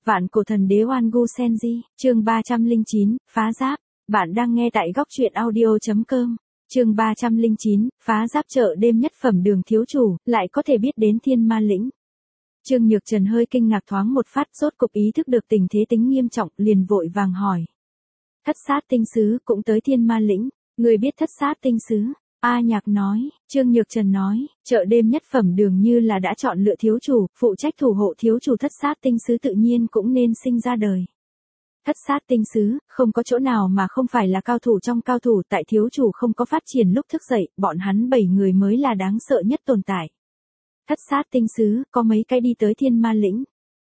Vạn cổ thần đế Oan Gu Senji, chương 309, phá giáp. Bạn đang nghe tại góc truyện audio.com. Chương 309, phá giáp chợ đêm nhất phẩm Đường thiếu chủ, lại có thể biết đến Thiên Ma Lĩnh. Trương Nhược Trần hơi kinh ngạc thoáng một phát, rốt cục ý thức được tình thế tính nghiêm trọng, liền vội vàng hỏi. Thất sát tinh sứ cũng tới Thiên Ma Lĩnh, người biết thất sát tinh sứ? A Nhạc nói, Trương Nhược Trần nói, chợ đêm nhất phẩm Đường như là đã chọn lựa thiếu chủ, phụ trách thủ hộ thiếu chủ thất sát tinh sứ tự nhiên cũng nên sinh ra đời. Thất sát tinh sứ, không có chỗ nào mà không phải là cao thủ trong cao thủ, tại thiếu chủ không có phát triển lúc thức dậy, bọn hắn 7 người mới là đáng sợ nhất tồn tại. Thất sát tinh sứ, có mấy cái đi tới Thiên Ma Lĩnh.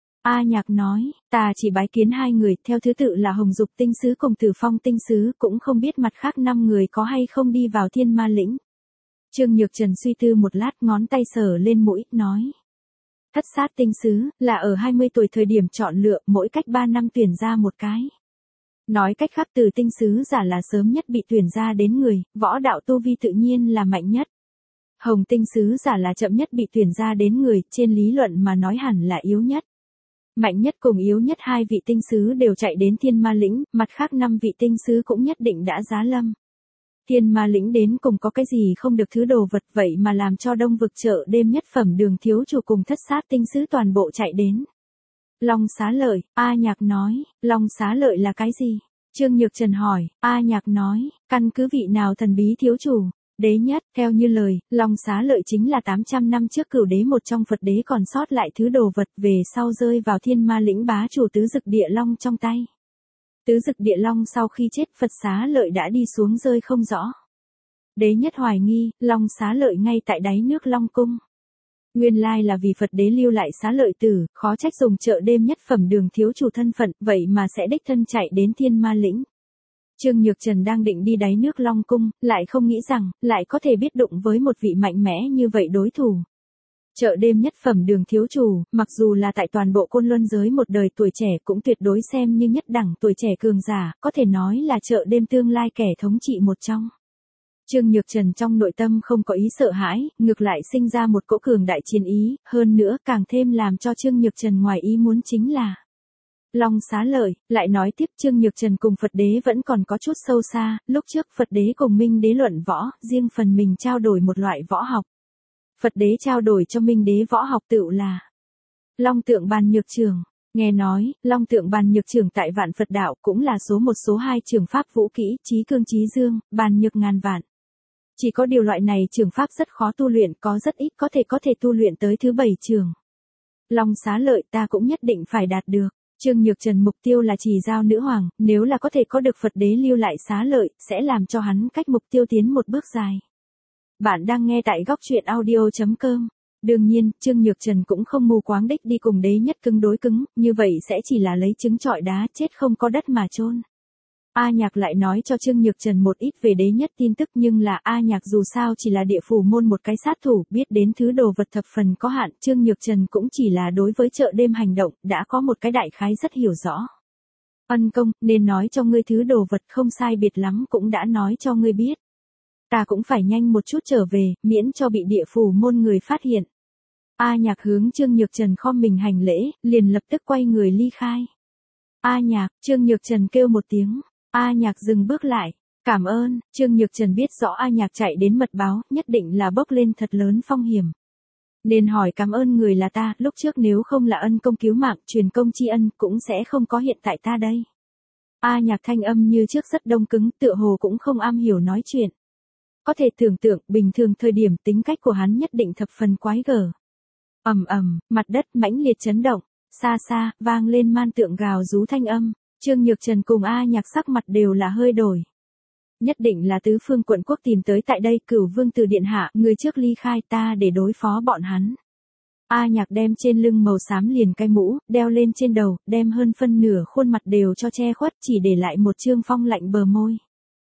A Nhạc nói, ta chỉ bái kiến 2 người, theo thứ tự là Hồng Dục tinh sứ cùng Tử Phong tinh sứ, cũng không biết mặt khác 5 người có hay không đi vào Thiên Ma Lĩnh. Trương Nhược Trần suy tư một lát, ngón tay sờ lên mũi, nói. Thất sát tinh sứ, là ở 20 tuổi thời điểm chọn lựa, mỗi cách 3 năm tuyển ra một cái. Nói cách khác, từ tinh sứ giả là sớm nhất bị tuyển ra đến người, võ đạo tu vi tự nhiên là mạnh nhất. Hồng tinh sứ giả là chậm nhất bị tuyển ra đến người, trên lý luận mà nói hẳn là yếu nhất. Mạnh nhất cùng yếu nhất 2 vị tinh sứ đều chạy đến Thiên Ma Lĩnh, mặt khác 5 vị tinh sứ cũng nhất định đã giá lâm. Thiên Ma Lĩnh đến cùng có cái gì không được thứ đồ vật, vậy mà làm cho Đông vực chợ đêm nhất phẩm Đường thiếu chủ cùng thất sát tinh sứ toàn bộ chạy đến. Long Xá Lợi, A Nhạc nói, Long Xá Lợi là cái gì? Trương Nhược Trần hỏi, A Nhạc nói, căn cứ vị nào thần bí thiếu chủ? Đế nhất, theo như lời, Long Xá Lợi chính là 800 năm trước cửu đế một trong Phật đế còn sót lại thứ đồ vật, về sau rơi vào Thiên Ma Lĩnh bá chủ Tứ Dực Địa Long trong tay. Tứ Dực Địa Long sau khi chết, Phật Xá Lợi đã đi xuống rơi không rõ. Đế nhất hoài nghi, Long Xá Lợi ngay tại đáy nước Long Cung. Nguyên lai là vì Phật đế lưu lại Xá Lợi tử, khó trách dùng chợ đêm nhất phẩm Đường thiếu chủ thân phận, vậy mà sẽ đích thân chạy đến Thiên Ma Lĩnh. Trương Nhược Trần đang định đi đáy nước Long Cung, lại không nghĩ rằng, lại có thể biết đụng với một vị mạnh mẽ như vậy đối thủ. Chợ đêm nhất phẩm Đường thiếu chủ, mặc dù là tại toàn bộ Côn Luân giới một đời tuổi trẻ cũng tuyệt đối xem như nhất đẳng tuổi trẻ cường giả, có thể nói là chợ đêm tương lai kẻ thống trị một trong. Trương Nhược Trần trong nội tâm không có ý sợ hãi, ngược lại sinh ra một cỗ cường đại chiến ý, hơn nữa càng thêm làm cho Trương Nhược Trần ngoài ý muốn chính là Long Xá Lợi. Lại nói tiếp, Trương Nhược Trần cùng Phật đế vẫn còn có chút sâu xa, lúc trước Phật đế cùng Minh đế luận võ, riêng phần mình trao đổi một loại võ học. Phật đế trao đổi cho Minh đế võ học tựu là Long Tượng Bàn Nhược Trường. Nghe nói, Long Tượng Bàn Nhược Trường tại Vạn Phật đạo cũng là số 1 số 2 trường pháp vũ kỹ, chí cương chí dương, bàn nhược ngàn vạn. Chỉ có điều loại này trường pháp rất khó tu luyện, có rất ít có thể tu luyện tới thứ 7 trường. Long Xá Lợi ta cũng nhất định phải đạt được. Trương Nhược Trần mục tiêu là Trì Giao Nữ Hoàng, nếu là có thể có được Phật đế lưu lại Xá Lợi, sẽ làm cho hắn cách mục tiêu tiến một bước dài. Bạn đang nghe tại góc truyện audio.com. Đương nhiên, Trương Nhược Trần cũng không mù quáng đích đi cùng đế nhất cứng đối cứng, như vậy sẽ chỉ là lấy trứng trọi đá, chết không có đất mà chôn. A Nhạc lại nói cho Trương Nhược Trần một ít về đế nhất tin tức, nhưng là A Nhạc dù sao chỉ là địa phủ môn một cái sát thủ, biết đến thứ đồ vật thập phần có hạn, Trương Nhược Trần cũng chỉ là đối với chợ đêm hành động, đã có một cái đại khái rất hiểu rõ. Ân công, nên nói cho ngươi thứ đồ vật không sai biệt lắm cũng đã nói cho ngươi biết. Ta cũng phải nhanh một chút trở về, miễn cho bị địa phủ môn người phát hiện. A Nhạc hướng Trương Nhược Trần khom mình hành lễ, liền lập tức quay người ly khai. A Nhạc, Trương Nhược Trần kêu một tiếng. A Nhạc dừng bước lại. Cảm ơn. Trương Nhược Trần biết rõ A Nhạc chạy đến mật báo, nhất định là bốc lên thật lớn phong hiểm. Nên hỏi cảm ơn người là ta, lúc trước nếu không là ân công cứu mạng, truyền công tri ân, cũng sẽ không có hiện tại ta đây. A Nhạc thanh âm như trước rất đông cứng, tựa hồ cũng không am hiểu nói chuyện. Có thể tưởng tượng, bình thường thời điểm tính cách của hắn nhất định thập phần quái gở. Ầm ầm, mặt đất mãnh liệt chấn động, xa xa, vang lên man tượng gào rú thanh âm. Trương Nhược Trần cùng A Nhạc sắc mặt đều là hơi đổi. Nhất định là tứ phương quận quốc tìm tới tại đây, Cửu Vương Tử điện hạ, người trước ly khai, ta để đối phó bọn hắn. A Nhạc đem trên lưng màu xám liền cái mũ, đeo lên trên đầu, đem hơn phân nửa khuôn mặt đều cho che khuất, chỉ để lại một trương phong lạnh bờ môi.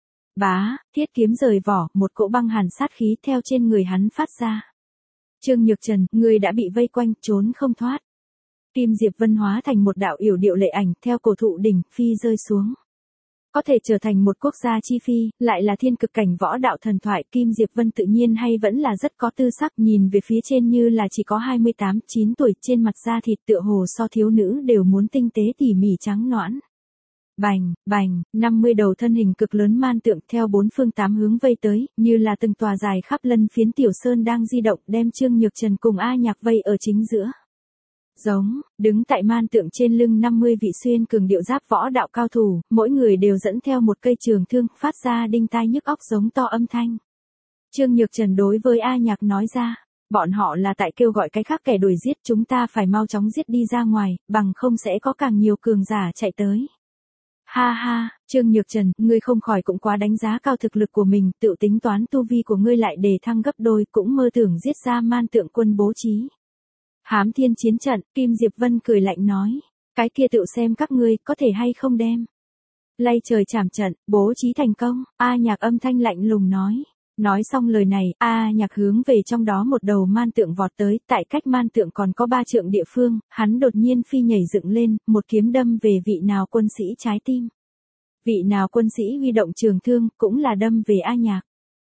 Bá, thiết kiếm rời vỏ, một cỗ băng hàn sát khí theo trên người hắn phát ra. Trương Nhược Trần, người đã bị vây quanh, trốn không thoát. Kim Diệp Vân hóa thành một đạo yểu điệu lệ ảnh, theo cổ thụ đỉnh, phi rơi xuống. Có thể trở thành một quốc gia chi phi, lại là thiên cực cảnh võ đạo thần thoại, Kim Diệp Vân tự nhiên hay vẫn là rất có tư sắc, nhìn về phía trên như là chỉ có 28-9 tuổi, trên mặt da thịt tựa hồ so thiếu nữ đều muốn tinh tế tỉ mỉ trắng nõn. Bành, bành, 50 đầu thân hình cực lớn man tượng theo bốn phương tám hướng vây tới, như là từng tòa dài khắp lân phiến tiểu sơn đang di động, đem Trương Nhược Trần cùng A Nhạc vây ở chính giữa. Giống, đứng tại man tượng trên lưng 50 vị xuyên cường điệu giáp võ đạo cao thủ, mỗi người đều dẫn theo một cây trường thương, phát ra đinh tai nhức óc giống to âm thanh. Trương Nhược Trần đối với A Nhạc nói ra, bọn họ là tại kêu gọi cái khác kẻ đuổi giết, chúng ta phải mau chóng giết đi ra ngoài, bằng không sẽ có càng nhiều cường giả chạy tới. Ha ha, Trương Nhược Trần, ngươi không khỏi cũng quá đánh giá cao thực lực của mình, tự tính toán tu vi của ngươi lại đề thăng gấp đôi, cũng mơ tưởng giết ra man tượng quân bố trí. Hám Thiên chiến trận, Kim Diệp Vân cười lạnh nói, cái kia tự xem các ngươi có thể hay không đem. Lay trời chảm trận, bố trí thành công, A Nhạc âm thanh lạnh lùng nói. Nói xong lời này, A Nhạc hướng về trong đó một đầu man tượng vọt tới, tại cách man tượng còn có 3 trượng địa phương, hắn đột nhiên phi nhảy dựng lên, một kiếm đâm về vị nào quân sĩ trái tim. Vị nào quân sĩ huy động trường thương, cũng là đâm về A Nhạc.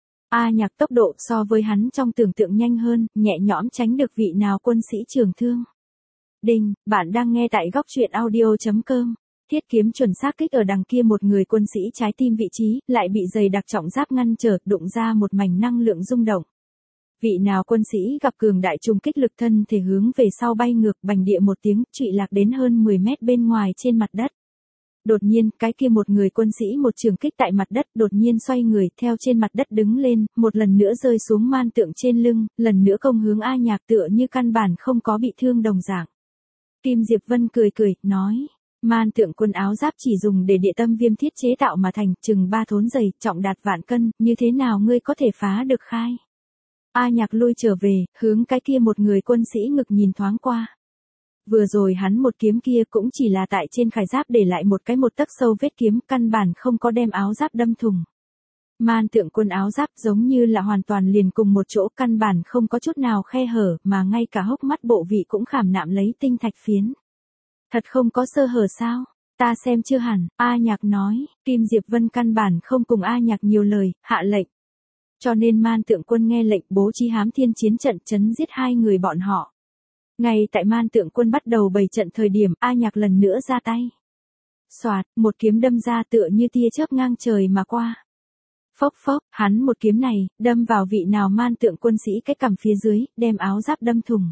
A Nhạc tốc độ so với hắn trong tưởng tượng nhanh hơn, nhẹ nhõm tránh được vị nào quân sĩ trường thương. Đinh, bạn đang nghe tại góc truyện audio.com. Thiết kiếm chuẩn xác kích ở đằng kia một người quân sĩ trái tim vị trí, lại bị dày đặc trọng giáp ngăn trở, đụng ra một mảnh năng lượng rung động. Vị nào quân sĩ gặp cường đại trùng kích lực thân thể hướng về sau bay ngược, bành địa một tiếng, trụy lạc đến hơn 10 mét bên ngoài trên mặt đất. Đột nhiên, cái kia một người quân sĩ một trường kích tại mặt đất, đột nhiên xoay người, theo trên mặt đất đứng lên, một lần nữa rơi xuống man tượng trên lưng, lần nữa công hướng A Nhạc tựa như căn bản không có bị thương đồng dạng. Kim Diệp Vân cười cười, nói. Man tượng quân áo giáp chỉ dùng để địa tâm viêm thiết chế tạo mà thành, chừng 3 thốn dày, trọng đạt vạn cân, như thế nào ngươi có thể phá được khai? A Nhạc lui trở về, hướng cái kia một người quân sĩ ngực nhìn thoáng qua. Vừa rồi hắn một kiếm kia cũng chỉ là tại trên khải giáp để lại một tấc sâu vết kiếm, căn bản không có đem áo giáp đâm thủng. Man tượng quân áo giáp giống như là hoàn toàn liền cùng một chỗ, căn bản không có chút nào khe hở, mà ngay cả hốc mắt bộ vị cũng khảm nạm lấy tinh thạch phiến. Thật không có sơ hở sao? Ta xem chưa hẳn, A Nhạc nói, Kim Diệp Vân căn bản không cùng A Nhạc nhiều lời, hạ lệnh. Cho nên man tượng quân nghe lệnh bố trí Hám Thiên chiến trận chấn giết hai người bọn họ. Ngay tại man tượng quân bắt đầu bày trận thời điểm, A Nhạc lần nữa ra tay. Xoạt, một kiếm đâm ra tựa như tia chớp ngang trời mà qua. Phốc phốc, hắn một kiếm này, đâm vào vị nào man tượng quân sĩ cái cằm phía dưới, đem áo giáp đâm thủng.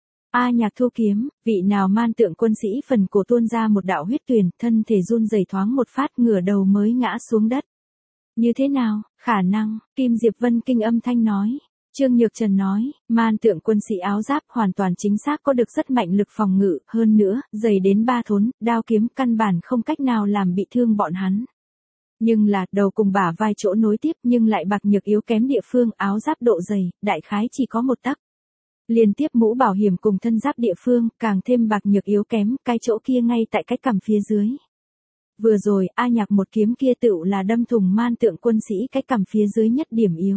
A Nhạc thu kiếm, vị nào man tượng quân sĩ phần cổ tuôn ra một đạo huyết tuyền, thân thể run rẩy thoáng một phát, ngửa đầu mới ngã xuống đất. Như thế nào, khả năng, Kim Diệp Vân kinh âm thanh nói. Trương Nhược Trần nói, man tượng quân sĩ áo giáp hoàn toàn chính xác có được rất mạnh lực phòng ngự, hơn nữa, dày đến 3 thốn, đao kiếm căn bản không cách nào làm bị thương bọn hắn. Nhưng là, đầu cùng bả vai chỗ nối tiếp nhưng lại bạc nhược yếu kém địa phương, áo giáp độ dày, đại khái chỉ có 1 tấc. Liên tiếp mũ bảo hiểm cùng thân giáp địa phương, càng thêm bạc nhược yếu kém, cái chỗ kia ngay tại cái cằm phía dưới. Vừa rồi, A Nhạc một kiếm kia tựu là đâm thủng man tượng quân sĩ cái cằm phía dưới nhất điểm yếu.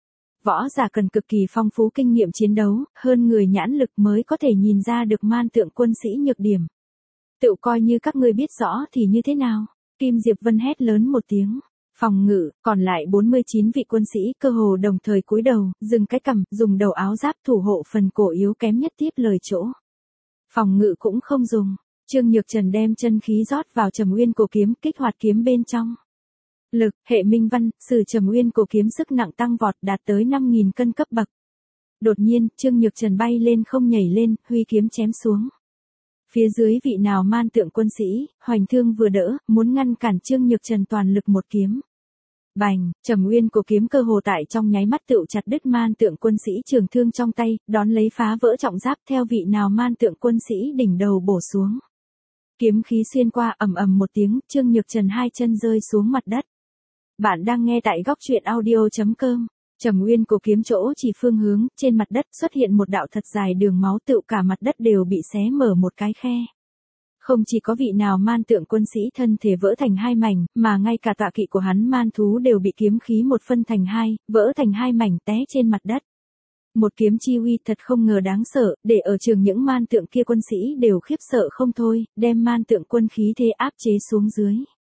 Võ giả cần cực kỳ phong phú kinh nghiệm chiến đấu, hơn người nhãn lực mới có thể nhìn ra được man tượng quân sĩ nhược điểm. Tựu coi như các ngươi biết rõ thì như thế nào? Kim Diệp Vân hét lớn một tiếng. Phòng ngự, còn lại 49 vị quân sĩ cơ hồ đồng thời cúi đầu, dừng cái cằm, dùng đầu áo giáp thủ hộ phần cổ yếu kém nhất tiếp lời chỗ. Phòng ngự cũng không dùng. Trương Nhược Trần đem chân khí rót vào Trầm Uyên cổ kiếm, kích hoạt kiếm bên trong. Lực, hệ minh văn, sử Trầm Uyên cổ kiếm sức nặng tăng vọt đạt tới 5.000 cân cấp bậc. Đột nhiên, Trương Nhược Trần bay lên không nhảy lên, huy kiếm chém xuống. Phía dưới vị nào man tượng quân sĩ, hoành thương vừa đỡ, muốn ngăn cản Trương Nhược Trần toàn lực một kiếm. Bành, Trầm Uyên cổ kiếm cơ hồ tại trong nháy mắt tựu chặt đứt man tượng quân sĩ trường thương trong tay, đón lấy phá vỡ trọng giáp theo vị nào man tượng quân sĩ đỉnh đầu bổ xuống. Kiếm khí xuyên qua, ầm ầm một tiếng, Trương Nhược Trần hai chân rơi xuống mặt đất. Bạn đang nghe tại góc truyện audio.com. Trầm Uyên cổ kiếm chỗ chỉ phương hướng, trên mặt đất xuất hiện một đạo thật dài đường máu, tựu cả mặt đất đều bị xé mở một cái khe. Không chỉ có vị nào man tượng quân sĩ thân thể vỡ thành 2 mảnh, mà ngay cả tọa kỵ của hắn man thú đều bị kiếm khí một phân thành 2, vỡ thành 2 mảnh té trên mặt đất. Một kiếm chi uy thật không ngờ đáng sợ, để ở trường những man tượng kia quân sĩ đều khiếp sợ không thôi, đem man tượng quân khí thế áp chế xuống dưới.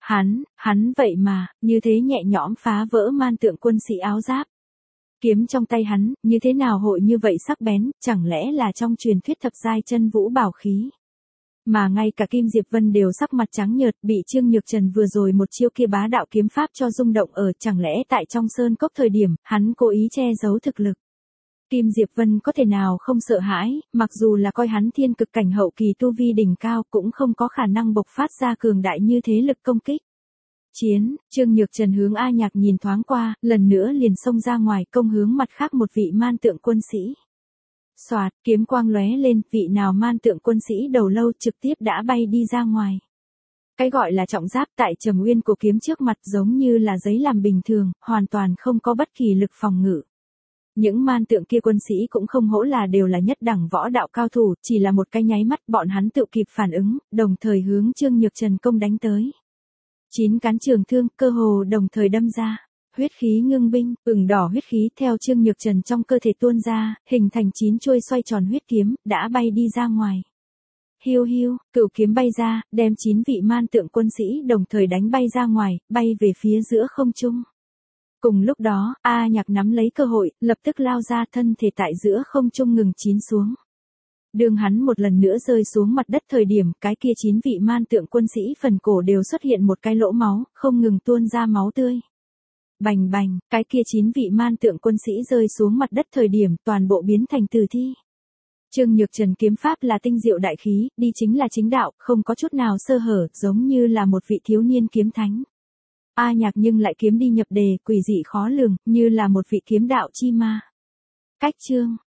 Hắn vậy mà, như thế nhẹ nhõm phá vỡ man tượng quân sĩ áo giáp. Kiếm trong tay hắn, như thế nào hội như vậy sắc bén, chẳng lẽ là trong truyền thuyết thập giai chân vũ bảo khí. Mà ngay cả Kim Diệp Vân đều sắc mặt trắng nhợt, bị Trương Nhược Trần vừa rồi một chiêu kia bá đạo kiếm pháp cho rung động ở, chẳng lẽ tại trong sơn cốc thời điểm, hắn cố ý che giấu thực lực. Kim Diệp Vân có thể nào không sợ hãi, mặc dù là coi hắn thiên cực cảnh hậu kỳ tu vi đỉnh cao cũng không có khả năng bộc phát ra cường đại như thế lực công kích. Trương Nhược Trần hướng A Nhạc nhìn thoáng qua, lần nữa liền xông ra ngoài công hướng mặt khác một vị man tượng quân sĩ. Xoạt, kiếm quang lóe lên, vị nào man tượng quân sĩ đầu lâu trực tiếp đã bay đi ra ngoài. Cái gọi là trọng giáp tại Trầm Uyên của kiếm trước mặt giống như là giấy làm bình thường, hoàn toàn không có bất kỳ lực phòng ngự. Những man tượng kia quân sĩ cũng không hổ là đều là nhất đẳng võ đạo cao thủ, chỉ là một cái nháy mắt bọn hắn tự kịp phản ứng, đồng thời hướng Trương Nhược Trần công đánh tới. 9 cán trường thương, cơ hồ đồng thời đâm ra. Huyết khí ngưng binh, ửng đỏ huyết khí theo Trương Nhược Trần trong cơ thể tuôn ra, hình thành 9 chuôi xoay tròn huyết kiếm, đã bay đi ra ngoài. Hiu hiu, cửu kiếm bay ra, đem 9 vị man tượng quân sĩ đồng thời đánh bay ra ngoài, bay về phía giữa không trung. Cùng lúc đó, A Nhạc nắm lấy cơ hội, lập tức lao ra, thân thể tại giữa không trung ngừng chín xuống. Đường hắn một lần nữa rơi xuống mặt đất thời điểm, cái kia 9 vị man tượng quân sĩ phần cổ đều xuất hiện một cái lỗ máu, không ngừng tuôn ra máu tươi. Bành bành, cái kia 9 vị man tượng quân sĩ rơi xuống mặt đất thời điểm, toàn bộ biến thành tử thi. Trương Nhược Trần kiếm pháp là tinh diệu đại khí, đi chính là chính đạo, không có chút nào sơ hở, giống như là một vị thiếu niên kiếm thánh. A Nhạc nhưng lại kiếm đi nhập đề, quỷ dị khó lường, như là một vị kiếm đạo chi ma. Cách chương